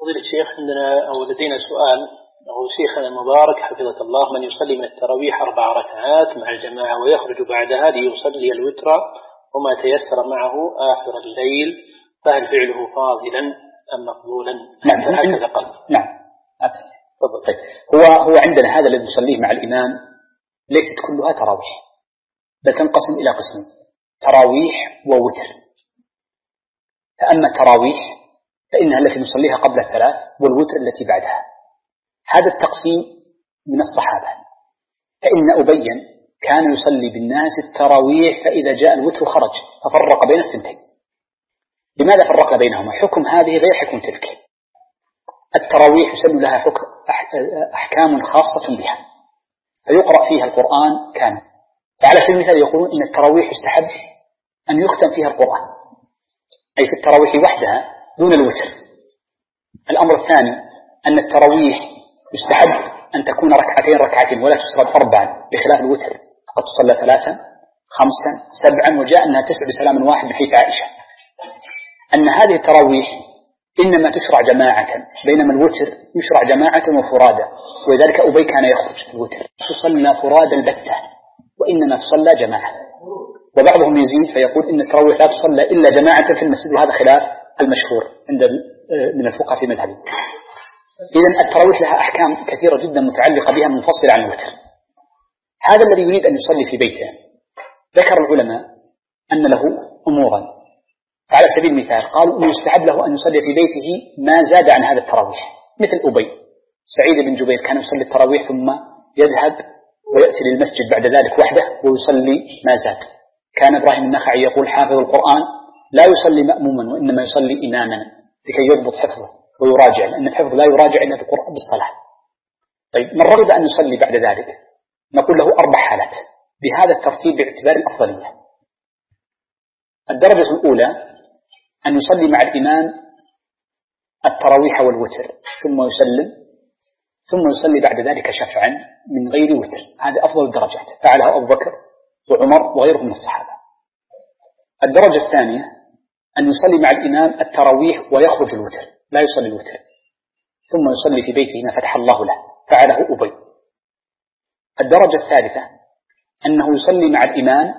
فضيلة الشيخ، عندنا أو لدينا سؤال. أو شيخنا المبارك حفظة الله، من يصلي من التراويح 4 ركعات مع الجماعة ويخرج بعدها ليصلي الوتر وما تيسر معه آخر الليل، فهل فعله فاضلا أم مقبولا؟ هكذا قال. نعم. طيب. هو عندنا هذا الذي يصليه مع الإمام ليست كلها تراويح، بل تنقسم إلى قسمين: تراويح ووتر. فأما التراويح فإنها التي نصليها قبل 3، والوتر التي بعدها. هذا التقسيم من الصحابة، فإن أبيا كان يصلي بالناس التراويح، فإذا جاء الوتر خرج ففرق بين الثنتين. لماذا فرق بينهما؟ حكم هذه غير حكم تلك. التراويح يسن لها أحكام خاصة بها، فيقرأ فيها القرآن كامل. فعلى سبيل المثال يقولون إن التراويح يستحب أن يختم فيها القرآن، أي في التراويح وحدها دون الوتر. الأمر الثاني أن التراويح يستحب أن تكون ركعتين ولا تصلى 4، بخلاف الوتر قد تصلى 3 5 7، وجاء أنها 9 بسلام واحد بحيث عائشة. أن هذه التراويح إنما تشرع جماعة، بينما الوتر يشرع جماعة وفرادى، ولذلك أبي كان يخرج الوتر تصلى فرادى البتة، وإنما تصلى جماعة. وبعضهم يزيد فيقول إن التراويح لا تصلى إلا جماعة في المسجد، وهذا خلاف المشهور عند من الفقهاء في مذهبه. إذن التراويح لها أحكام كثيرة جدا متعلقة بها منفصلة عن الوتر. هذا الذي يريد أن يصلي في بيته، ذكر العلماء أن له أمورا. فعلى سبيل المثال قالوا أنه يستحب له أن يصلي في بيته ما زاد عن هذا التراويح، مثل أبي سعيد بن جبير كان يصلي التراويح ثم يذهب ويأتي للمسجد بعد ذلك وحده ويصلي ما زاد. كان إبراهيم النخعي يقول حافظ القرآن لا يصلي مأموما وإنما يصلي إماما لكي يضبط حفظه ويراجع، لأن الحفظ لا يراجع إلا بالصلاة. طيب، من رغب أن يصلي بعد ذلك نقول له 4 حالات بهذا الترتيب باعتبار الأفضلية. الدرجة الأولى أن يصلي مع الإمام التراويح والوتر ثم يسلم، ثم يصلي بعد ذلك شفعا من غير وتر. هذا أفضل الدرجات، فعلها أبو بكر وعمر وغيرهم من الصحابة. الدرجة الثانية أن يصلي مع الإمام التراويح ويخرج الوتر، لا يصلي الوتر، ثم يصلي في بيته ما فتح الله له، فعله أبي. الدرجة الثالثة أنه يصلي مع الإمام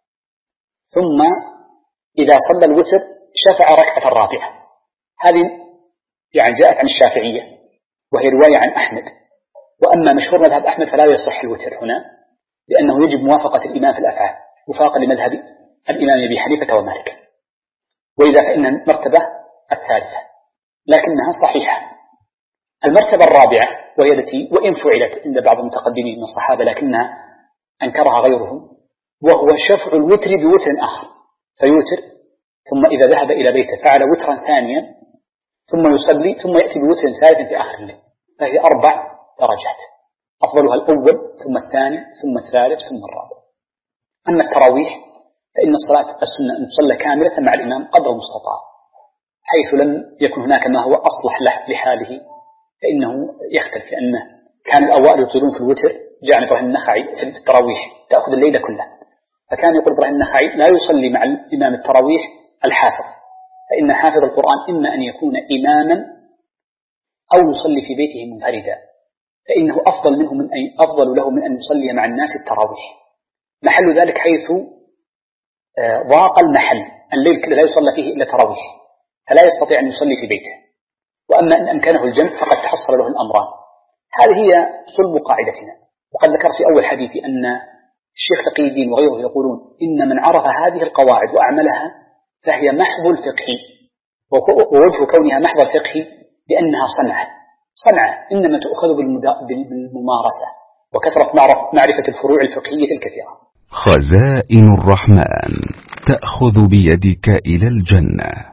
ثم إذا صلى الوتر شفع ركعة الرابعة. هذه يعني جاءت عن الشافعية وهي رواية عن أحمد. وأما مشهور مذهب أحمد فلا يصح الوتر هنا، لأنه يجب موافقة الإمام في الأفعال وفاقا لمذهب الإمام أبي حنيفة ومالك. وإذا فإن المرتبة الثالثة لكنها صحيحة. المرتبة الرابعة وهي التي وإن فعلت عند بعض المتقدمين من الصحابة لكنها أنكرها غيرهم، وهو شفع الوتر بوتر آخر، فيوتر ثم إذا ذهب إلى بيته فعل وترا ثانيا ثم يصلي ثم يأتي بوتر ثالث في آخر الليل. فهي 4 درجات، أفضلها الأول ثم الثاني ثم الثالث ثم الرابع. أما التراويح فإن الصلاة السنة أن تصلى كاملة مع الإمام قدر المستطاع، حيث لم يكن هناك ما هو أصلح له لحاله فإنه يختلف، لأنه كان الأوائل يطيلون في الوتر. جاء إبراهيم النخعي في التراويح تأخذ الليلة كلها، فكان يقول إبراهيم النخعي لا يصلي مع الإمام التراويح الحافظ، فإن حافظ القرآن إما أن يكون إماما أو يصلي في بيته منفردا، فإنه أفضل له من أن يصلي مع الناس التراويح. محل ذلك حيث ضاق المحل، الليل كله لا يصلى فيه إلا تراويح، فلا يستطيع أن يصلي في بيته. وأما إن أمكنه الجمع فقد تحصل له الأمران. هذه هي صلب قاعدتنا. وقد ذكر في أول حديثي أن الشيخ تقي الدين وغيره يقولون إن من عرف هذه القواعد وأعملها فهي محض الفقه، ووجه كونها محض الفقه لأنها صنعة إنما تؤخذ بالممارسة وكثرة معرفة الفروع الفقهية الكثيرة. خزائن الرحمن تأخذ بيدك إلى الجنة.